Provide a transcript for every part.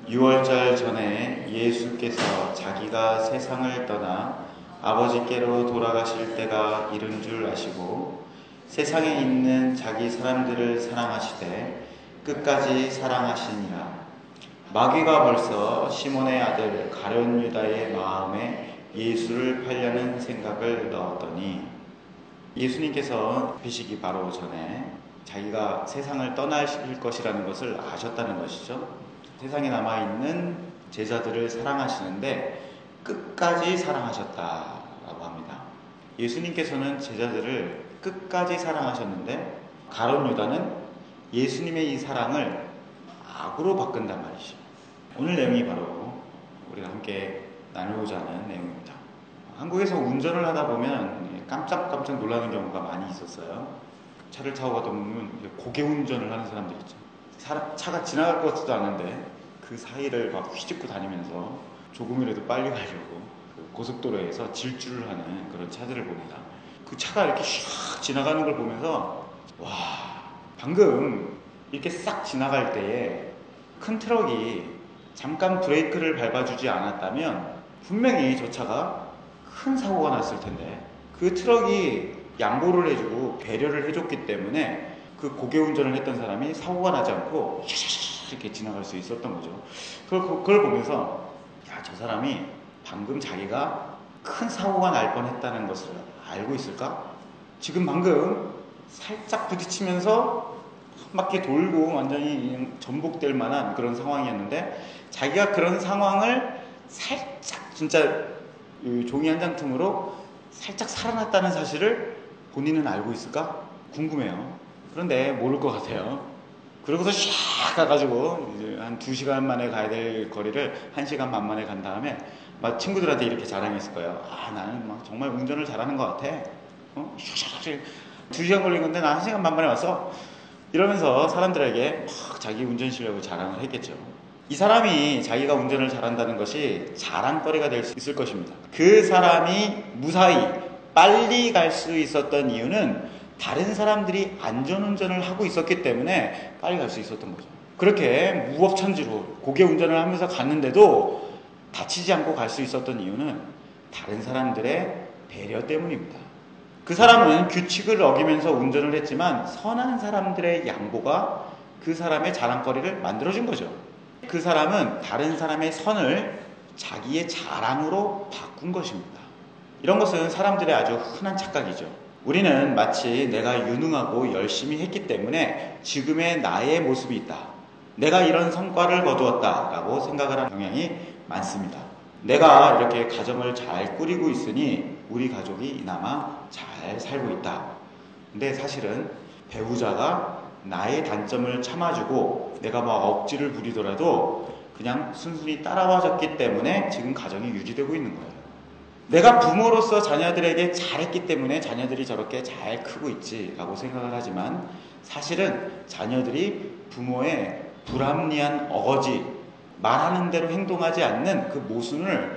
유월절 전에 예수께서 자기가 세상을 떠나 아버지께로 돌아가실 때가 이른 줄 아시고 세상에 있는 자기 사람들을 사랑하시되 끝까지 사랑하시니라. 마귀가 벌써 시몬의 아들 가룟 유다의 마음에 예수를 팔려는 생각을 넣었더니, 예수님께서 비시기 바로 전에 자기가 세상을 떠나실 것이라는 것을 아셨다는 것이죠. 세상에 남아있는 제자들을 사랑하시는데 끝까지 사랑하셨다라고 합니다. 예수님께서는 제자들을 끝까지 사랑하셨는데 가룟 유다는 예수님의 이 사랑을 악으로 바꾼단 말이죠. 오늘 내용이 바로 우리가 함께 나누고자 하는 내용입니다. 한국에서 운전을 하다 보면 깜짝깜짝 놀라는 경우가 많이 있었어요. 차를 타고 가다 보면 고개 운전을 하는 사람들 있죠. 차가 지나갈 것 같지도 않은데 그 사이를 막 휘젓고 다니면서 조금이라도 빨리 가려고 고속도로에서 질주를 하는 그런 차들을 봅니다. 그 차가 이렇게 샥 지나가는 걸 보면서, 와, 방금 이렇게 싹 지나갈 때에 큰 트럭이 잠깐 브레이크를 밟아주지 않았다면 분명히 저 차가 큰 사고가 났을 텐데, 그 트럭이 양보를 해주고 배려를 해줬기 때문에 그 고개 운전을 했던 사람이 사고가 나지 않고 이렇게 지나갈 수 있었던 거죠. 그걸 보면서, 야, 저 사람이 방금 자기가 큰 사고가 날 뻔했다는 것을 알고 있을까? 지금 방금 살짝 부딪히면서 한 바퀴 돌고 완전히 전복될 만한 그런 상황이었는데, 자기가 그런 상황을 살짝 진짜 종이 한 장 틈으로 살짝 살아났다는 사실을 본인은 알고 있을까? 궁금해요. 그런데 모를 것 같아요. 그러고서 샥 가가지고 이제 한 2시간 만에 가야 될 거리를 1시간 반 만에 간 다음에 막 친구들한테 이렇게 자랑했을 거예요. 아, 나는 막 정말 운전을 잘하는 것 같아. 2시간 걸린 건데 나 1시간 반 만에 왔어. 이러면서 사람들에게 막 자기 운전 실력을 자랑을 했겠죠. 이 사람이 자기가 운전을 잘한다는 것이 자랑거리가 될 수 있을 것입니다. 그 사람이 무사히 빨리 갈 수 있었던 이유는 다른 사람들이 안전운전을 하고 있었기 때문에 빨리 갈 수 있었던 거죠. 그렇게 무법천지로 고개 운전을 하면서 갔는데도 다치지 않고 갈 수 있었던 이유는 다른 사람들의 배려 때문입니다. 그 사람은 규칙을 어기면서 운전을 했지만 선한 사람들의 양보가 그 사람의 자랑거리를 만들어준 거죠. 그 사람은 다른 사람의 선을 자기의 자랑으로 바꾼 것입니다. 이런 것은 사람들의 아주 흔한 착각이죠. 우리는 마치 내가 유능하고 열심히 했기 때문에 지금의 나의 모습이 있다, 내가 이런 성과를 거두었다 라고 생각을 하는 경향이 많습니다. 내가 이렇게 가정을 잘 꾸리고 있으니 우리 가족이 이나마 잘 살고 있다. 근데 사실은 배우자가 나의 단점을 참아주고 내가 막 억지를 부리더라도 그냥 순순히 따라와줬기 때문에 지금 가정이 유지되고 있는 거예요. 내가 부모로서 자녀들에게 잘했기 때문에 자녀들이 저렇게 잘 크고 있지 라고 생각을 하지만, 사실은 자녀들이 부모의 불합리한 어거지, 말하는 대로 행동하지 않는 그 모순을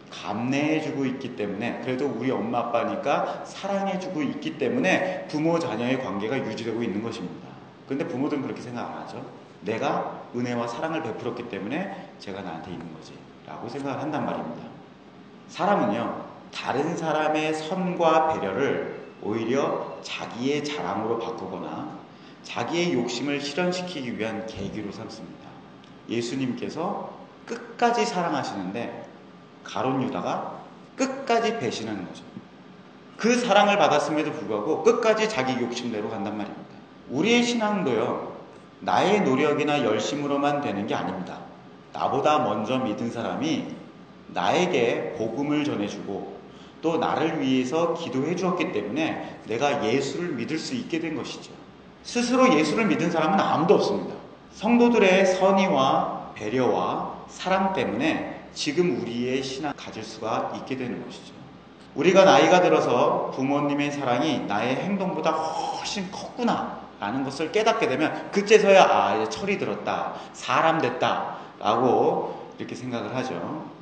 감내해주고 있기 때문에, 그래도 우리 엄마 아빠니까 사랑해주고 있기 때문에 부모 자녀의 관계가 유지되고 있는 것입니다. 그런데 부모들은 그렇게 생각 안 하죠. 내가 은혜와 사랑을 베풀었기 때문에 제가 나한테 있는 거지 라고 생각을 한단 말입니다. 사람은요, 다른 사람의 선과 배려를 오히려 자기의 자랑으로 바꾸거나 자기의 욕심을 실현시키기 위한 계기로 삼습니다. 예수님께서 끝까지 사랑하시는데 가룟 유다가 끝까지 배신하는 거죠. 그 사랑을 받았음에도 불구하고 끝까지 자기 욕심대로 간단 말입니다. 우리의 신앙도요, 나의 노력이나 열심으로만 되는 게 아닙니다. 나보다 먼저 믿은 사람이 나에게 복음을 전해주고 또 나를 위해서 기도해 주었기 때문에 내가 예수를 믿을 수 있게 된 것이죠. 스스로 예수를 믿은 사람은 아무도 없습니다. 성도들의 선의와 배려와 사랑 때문에 지금 우리의 신앙을 가질 수가 있게 되는 것이죠. 우리가 나이가 들어서 부모님의 사랑이 나의 행동보다 훨씬 컸구나 라는 것을 깨닫게 되면 그때서야 이제 철이 들었다, 사람 됐다 라고 이렇게 생각을 하죠.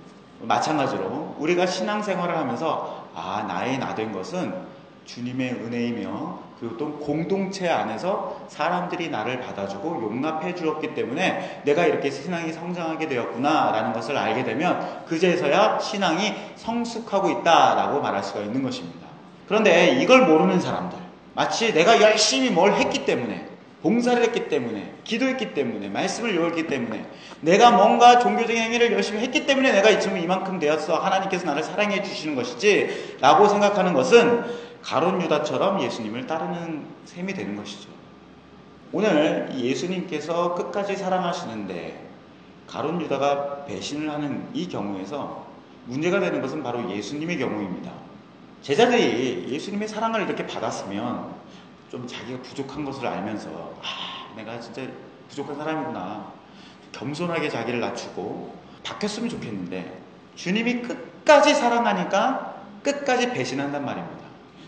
마찬가지로 우리가 신앙생활을 하면서 나의 나 된 것은 주님의 은혜이며 그리고 또 공동체 안에서 사람들이 나를 받아주고 용납해 주었기 때문에 내가 이렇게 신앙이 성장하게 되었구나 라는 것을 알게 되면 그제서야 신앙이 성숙하고 있다라고 말할 수가 있는 것입니다. 그런데 이걸 모르는 사람들, 마치 내가 열심히 뭘 했기 때문에, 봉사를 했기 때문에, 기도했기 때문에, 말씀을 외웠기 때문에, 내가 뭔가 종교적인 행위를 열심히 했기 때문에 내가 지금 이만큼 되었어, 하나님께서 나를 사랑해 주시는 것이지 라고 생각하는 것은 가룟 유다처럼 예수님을 따르는 셈이 되는 것이죠. 오늘 예수님께서 끝까지 사랑하시는데 가룟 유다가 배신을 하는 이 경우에서 문제가 되는 것은 바로 예수님의 경우입니다. 제자들이 예수님의 사랑을 이렇게 받았으면 좀 자기가 부족한 것을 알면서 내가 진짜 부족한 사람이구나, 겸손하게 자기를 낮추고 바뀌었으면 좋겠는데 주님이 끝까지 사랑하니까 끝까지 배신한단 말입니다.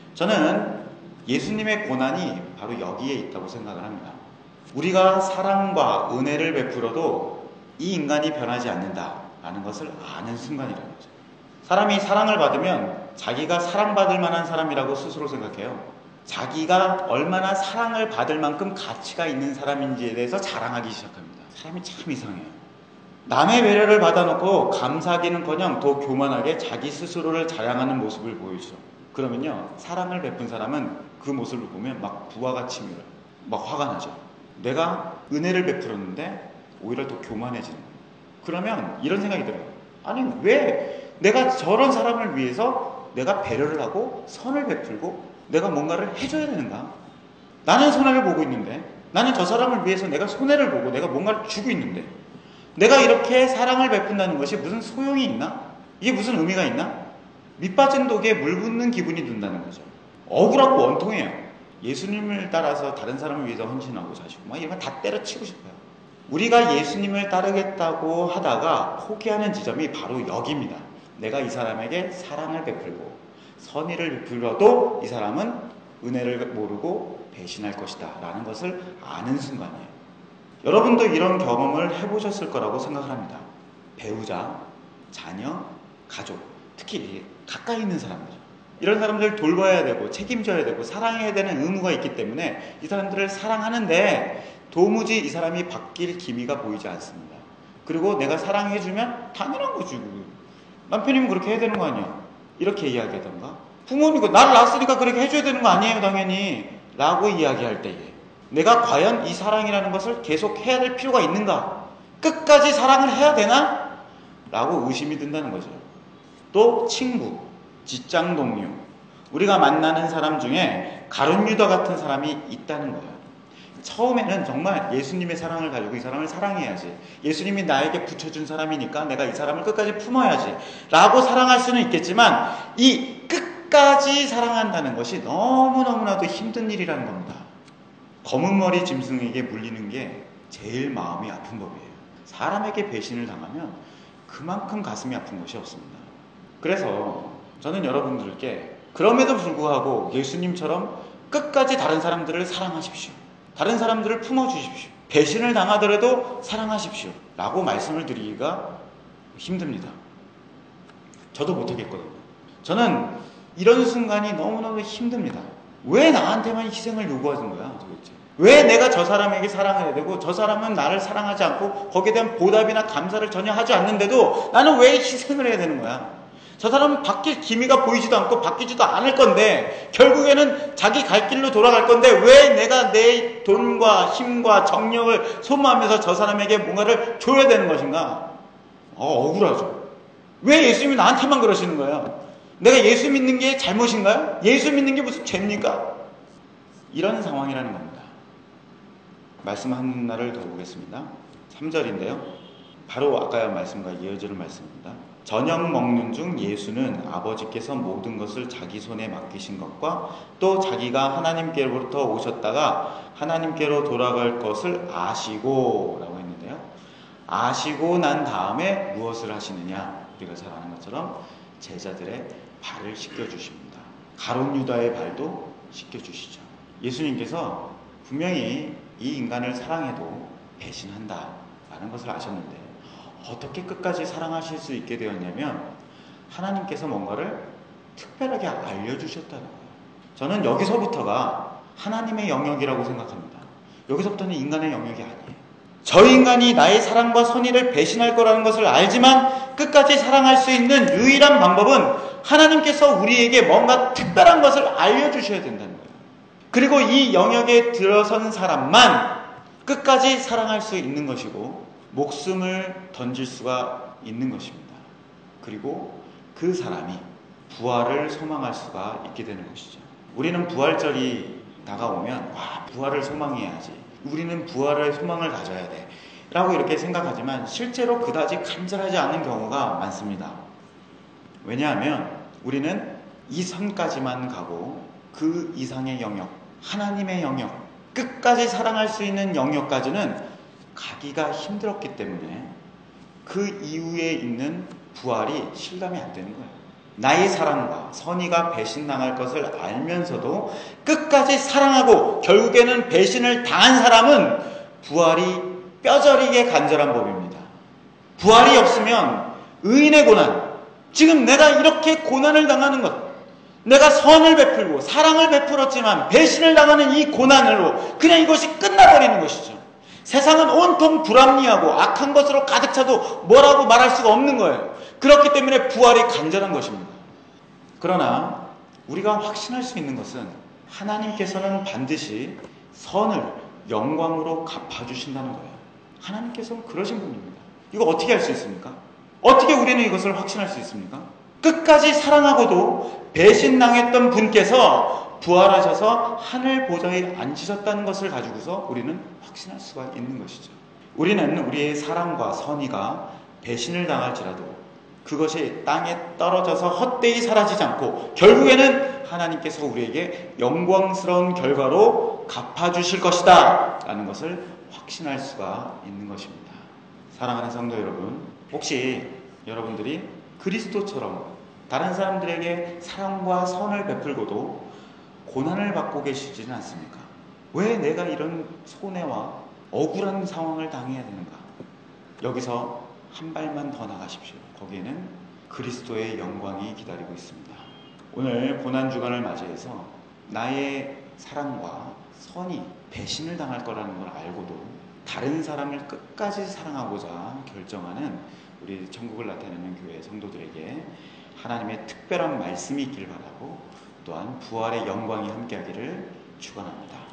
저는 예수님의 고난이 바로 여기에 있다고 생각을 합니다. 우리가 사랑과 은혜를 베풀어도 이 인간이 변하지 않는다라는 것을 아는 순간이라는 거죠. 사람이 사랑을 받으면 자기가 사랑받을 만한 사람이라고 스스로 생각해요. 자기가 얼마나 사랑을 받을 만큼 가치가 있는 사람인지에 대해서 자랑하기 시작합니다. 사람이 참 이상해요. 남의 배려를 받아놓고 감사하기는커녕 더 교만하게 자기 스스로를 자랑하는 모습을 보이죠. 그러면요, 사랑을 베푼 사람은 그 모습을 보면 막 부하가 치밀어요. 막 화가 나죠. 내가 은혜를 베풀었는데 오히려 더 교만해지는 거예요. 그러면 이런 생각이 들어요. 아니, 왜 내가 저런 사람을 위해서 내가 배려를 하고 선을 베풀고 내가 뭔가를 해줘야 되는가? 나는 손해를 보고 있는데, 나는 저 사람을 위해서 내가 손해를 보고 내가 뭔가를 주고 있는데, 내가 이렇게 사랑을 베푼다는 것이 무슨 소용이 있나? 이게 무슨 의미가 있나? 밑빠진 독에 물 붓는 기분이 든다는 거죠. 억울하고 원통해요. 예수님을 따라서 다른 사람을 위해서 헌신하고 사시고 막 이런 거 다 때려치고 싶어요. 우리가 예수님을 따르겠다고 하다가 포기하는 지점이 바로 여기입니다. 내가 이 사람에게 사랑을 베풀고 선의를 베풀어도 이 사람은 은혜를 모르고 배신할 것이다 라는 것을 아는 순간이에요. 여러분도 이런 경험을 해보셨을 거라고 생각을 합니다. 배우자, 자녀, 가족, 특히 가까이 있는 사람들, 이런 사람들을 돌봐야 되고 책임져야 되고 사랑해야 되는 의무가 있기 때문에 이 사람들을 사랑하는데 도무지 이 사람이 바뀔 기미가 보이지 않습니다. 그리고 내가 사랑해주면 당연한 거지. 남편이면 그렇게 해야 되는 거 아니야, 이렇게 이야기하던가, 부모님이 나를 낳았으니까 그렇게 해줘야 되는 거 아니에요 당연히 라고 이야기할 때에 내가 과연 이 사랑이라는 것을 계속 해야 될 필요가 있는가, 끝까지 사랑을 해야 되나? 라고 의심이 든다는 거죠. 또 친구, 직장 동료, 우리가 만나는 사람 중에 가룟 유다 같은 사람이 있다는 거예요. 처음에는 정말 예수님의 사랑을 가지고 이 사람을 사랑해야지, 예수님이 나에게 붙여준 사람이니까 내가 이 사람을 끝까지 품어야지 라고 사랑할 수는 있겠지만 이 끝까지 사랑한다는 것이 너무너무나도 힘든 일이라는 겁니다. 검은 머리 짐승에게 물리는 게 제일 마음이 아픈 법이에요. 사람에게 배신을 당하면 그만큼 가슴이 아픈 것이 없습니다. 그래서 저는 여러분들께 그럼에도 불구하고 예수님처럼 끝까지 다른 사람들을 사랑하십시오, 다른 사람들을 품어주십시오, 배신을 당하더라도 사랑하십시오 라고 말씀을 드리기가 힘듭니다. 저도 못하겠거든요. 저는 이런 순간이 너무너무 힘듭니다. 왜 나한테만 희생을 요구하는 거야 도대체? 왜 내가 저 사람에게 사랑해야 되고 저 사람은 나를 사랑하지 않고 거기에 대한 보답이나 감사를 전혀 하지 않는데도 나는 왜 희생을 해야 되는 거야? 저 사람은 바뀔 기미가 보이지도 않고 바뀌지도 않을 건데 결국에는 자기 갈 길로 돌아갈 건데 왜 내가 내 돈과 힘과 정력을 소모하면서 저 사람에게 뭔가를 줘야 되는 것인가? 억울하죠. 왜 예수님이 나한테만 그러시는 거예요? 내가 예수 믿는 게 잘못인가요? 예수 믿는 게 무슨 죄입니까? 이런 상황이라는 겁니다. 말씀 한 날을 더 보겠습니다. 3절인데요. 바로 아까의 말씀과 이어지는 말씀입니다. 저녁 먹는 중 예수는 아버지께서 모든 것을 자기 손에 맡기신 것과 또 자기가 하나님께로부터 오셨다가 하나님께로 돌아갈 것을 아시고 라고 했는데요. 아시고 난 다음에 무엇을 하시느냐? 우리가 잘 아는 것처럼 제자들의 발을 씻겨주십니다. 가룟 유다의 발도 씻겨주시죠. 예수님께서 분명히 이 인간을 사랑해도 배신한다 라는 것을 아셨는데 어떻게 끝까지 사랑하실 수 있게 되었냐면 하나님께서 뭔가를 특별하게 알려주셨다는 거예요. 저는 여기서부터가 하나님의 영역이라고 생각합니다. 여기서부터는 인간의 영역이 아니에요. 저 인간이 나의 사랑과 선의를 배신할 거라는 것을 알지만 끝까지 사랑할 수 있는 유일한 방법은 하나님께서 우리에게 뭔가 특별한 것을 알려주셔야 된다는 거예요. 그리고 이 영역에 들어선 사람만 끝까지 사랑할 수 있는 것이고 목숨을 던질 수가 있는 것입니다. 그리고 그 사람이 부활을 소망할 수가 있게 되는 것이죠. 우리는 부활절이 다가오면 부활을 소망해야지, 우리는 부활의 소망을 가져야 돼 라고 이렇게 생각하지만 실제로 그다지 간절하지 않은 경우가 많습니다. 왜냐하면 우리는 이 선까지만 가고 그 이상의 영역, 하나님의 영역, 끝까지 사랑할 수 있는 영역까지는 가기가 힘들었기 때문에 그 이후에 있는 부활이 실감이 안 되는 거예요. 나의 사랑과 선의가 배신당할 것을 알면서도 끝까지 사랑하고 결국에는 배신을 당한 사람은 부활이 뼈저리게 간절한 법입니다. 부활이 없으면 의인의 고난, 지금 내가 이렇게 고난을 당하는 것, 내가 선을 베풀고 사랑을 베풀었지만 배신을 당하는 이 고난으로 그냥 이것이 끝나버리는 것이죠. 세상은 온통 불합리하고 악한 것으로 가득 차도 뭐라고 말할 수가 없는 거예요. 그렇기 때문에 부활이 간절한 것입니다. 그러나 우리가 확신할 수 있는 것은 하나님께서는 반드시 선을 영광으로 갚아주신다는 거예요. 하나님께서는 그러신 분입니다. 이거 어떻게 할 수 있습니까? 어떻게 우리는 이것을 확신할 수 있습니까? 끝까지 사랑하고도 배신당했던 분께서 부활하셔서 하늘 보좌에 앉으셨다는 것을 가지고서 우리는 확신할 수가 있는 것이죠. 우리는 우리의 사랑과 선의가 배신을 당할지라도 그것이 땅에 떨어져서 헛되이 사라지지 않고 결국에는 하나님께서 우리에게 영광스러운 결과로 갚아주실 것이다 라는 것을 확신할 수가 있는 것입니다. 사랑하는 성도 여러분, 혹시 여러분들이 그리스도처럼 다른 사람들에게 사랑과 선을 베풀고도 고난을 받고 계시지는 않습니까? 왜 내가 이런 손해와 억울한 상황을 당해야 되는가? 여기서 한 발만 더 나가십시오. 거기에는 그리스도의 영광이 기다리고 있습니다. 오늘 고난주간을 맞이해서 나의 사랑과 선이 배신을 당할 거라는 걸 알고도 다른 사람을 끝까지 사랑하고자 결정하는 우리 천국을 나타내는 교회 성도들에게 하나님의 특별한 말씀이 있길 바라고 또한 부활의 영광이 함께하기를 축원합니다.